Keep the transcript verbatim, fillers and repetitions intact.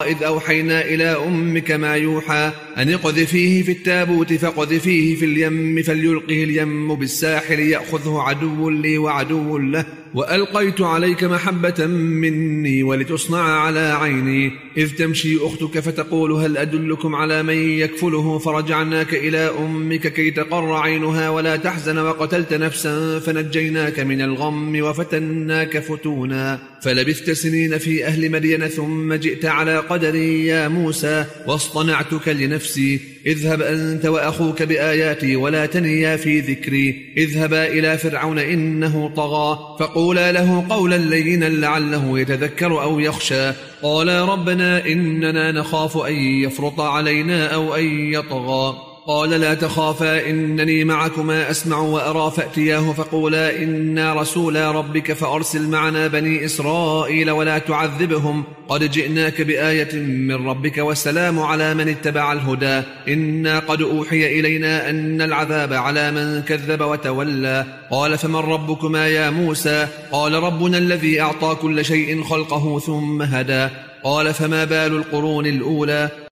إذ أوحينا إلى أمك ما يوحى أن اقذفيه في التابوت فاقذفيه في اليم فليلقه اليم بالساحل يأخذه عدو لي وعدو له وألقيت عليك محبة مني ولتصنع على عيني إذ تمشي أختك فتقول هل أدلكم على من يكفله فرجعناك إلى أمك كي تقر عينها ولا تحزن وقتلت نفسا فنجيناك من الغم وفتناك فتونا فلبثت سنين في أهل مدين ثم جئت على قدري يا موسى واصطنعتك لنفسي اذهب أنت وأخوك بآياتي ولا تنيا في ذكري اذهبا إلى فرعون إنه طغى فقولا له قولا لينا لعله يتذكر أو يخشى قالا ربنا إننا نخاف أن يفرط علينا أو أن يطغى قال لا تخافا إنني معكما أسمع وأرى فأتياه فقولا إنا رسولا ربك فأرسل معنا بني إسرائيل ولا تعذبهم قد جئناك بآية من ربك والسلام على من اتبع الهدى إنا قد أوحي إلينا أن العذاب على من كذب وتولى قال فمن ربكما يا موسى قال ربنا الذي أعطى كل شيء خلقه ثم هدى قال فما بال القرون الأولى